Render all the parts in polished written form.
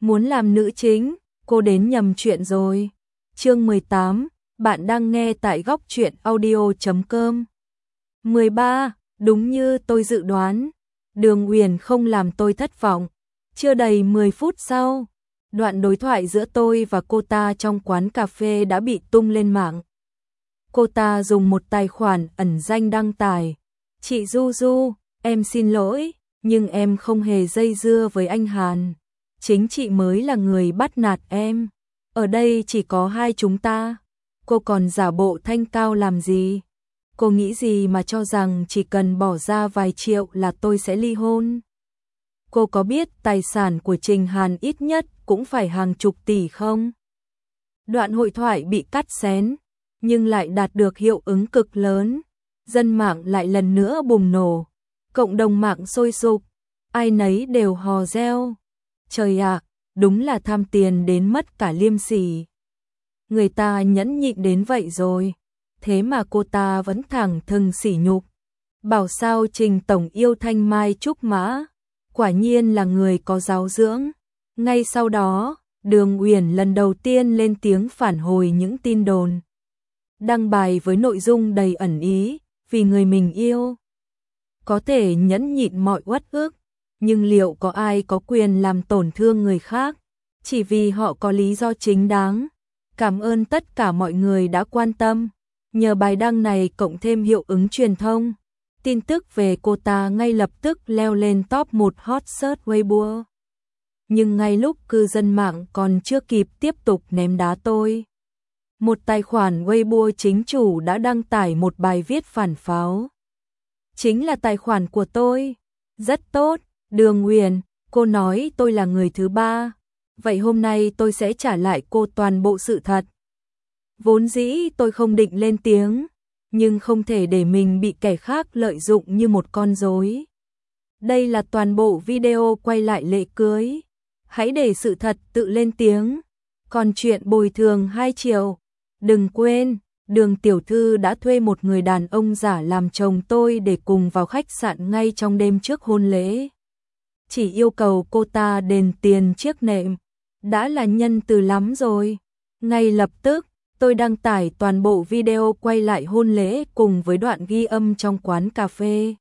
Muốn làm nữ chính, cô đến nhầm chuyện rồi. Chương 18, bạn đang nghe tại góc truyện audio.com. 13, đúng như tôi dự đoán, Đường Uyển không làm tôi thất vọng. Chưa đầy 10 phút sau, đoạn đối thoại giữa tôi và cô ta trong quán cà phê đã bị tung lên mạng. Cô ta dùng một tài khoản ẩn danh đăng tải: "Chị Du Du, em xin lỗi, nhưng em không hề dây dưa với anh Hàn. Chính chị mới là người bắt nạt em. Ở đây chỉ có hai chúng ta. Cô còn giả bộ thanh cao làm gì? Cô nghĩ gì mà cho rằng chỉ cần bỏ ra vài triệu là tôi sẽ ly hôn? Cô có biết tài sản của Trình Hàn ít nhất cũng phải hàng chục tỷ không?" Đoạn hội thoại bị cắt xén, nhưng lại đạt được hiệu ứng cực lớn. Dân mạng lại lần nữa bùng nổ, cộng đồng mạng sôi sục, ai nấy đều hò reo. Trời ạ, đúng là tham tiền đến mất cả liêm sỉ. Người ta nhẫn nhịn đến vậy rồi, thế mà cô ta vẫn thẳng thừng sỉ nhục. Bảo sao Trình tổng yêu thanh mai trúc mã, quả nhiên là người có giáo dưỡng. Ngay sau đó, Đường Uyển lần đầu tiên lên tiếng phản hồi những tin đồn. Đăng bài với nội dung đầy ẩn ý, vì người mình yêu có thể nhẫn nhịn mọi uất ức, nhưng liệu có ai có quyền làm tổn thương người khác chỉ vì họ có lý do chính đáng? Cảm ơn tất cả mọi người đã quan tâm. Nhờ bài đăng này cộng thêm hiệu ứng truyền thông, tin tức về cô ta ngay lập tức leo lên top 1 hot search Weibo. Nhưng ngay lúc cư dân mạng còn chưa kịp tiếp tục ném đá tôi, một tài khoản Weibo chính chủ đã đăng tải một bài viết phản pháo. Chính là tài khoản của tôi. Rất tốt, Đường Uyển, cô nói tôi là người thứ ba. Vậy hôm nay tôi sẽ trả lại cô toàn bộ sự thật. Vốn dĩ tôi không định lên tiếng, nhưng không thể để mình bị kẻ khác lợi dụng như một con rối. Đây là toàn bộ video quay lại lễ cưới. Hãy để sự thật tự lên tiếng. Còn chuyện bồi thường 2 triệu, đừng quên, Đường tiểu thư đã thuê một người đàn ông giả làm chồng tôi để cùng vào khách sạn ngay trong đêm trước hôn lễ. Chỉ yêu cầu cô ta đền tiền chiếc nệm, đã là nhân từ lắm rồi. Ngay lập tức, tôi đăng tải toàn bộ video quay lại hôn lễ cùng với đoạn ghi âm trong quán cà phê.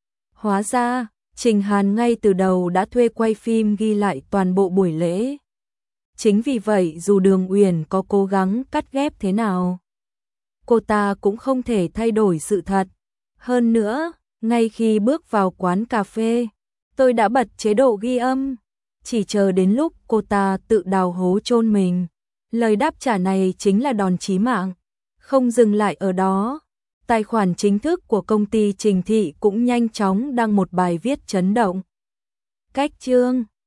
Hóa ra, Trình Hàn ngay từ đầu đã thuê quay phim ghi lại toàn bộ buổi lễ. Chính vì vậy dù Đường Uyển có cố gắng cắt ghép thế nào, cô ta cũng không thể thay đổi sự thật. Hơn nữa, ngay khi bước vào quán cà phê, tôi đã bật chế độ ghi âm, chỉ chờ đến lúc cô ta tự đào hố chôn mình. Lời đáp trả này chính là đòn chí mạng. Không dừng lại ở đó, tài khoản chính thức của công ty Trình Thị cũng nhanh chóng đăng một bài viết chấn động. Cách chương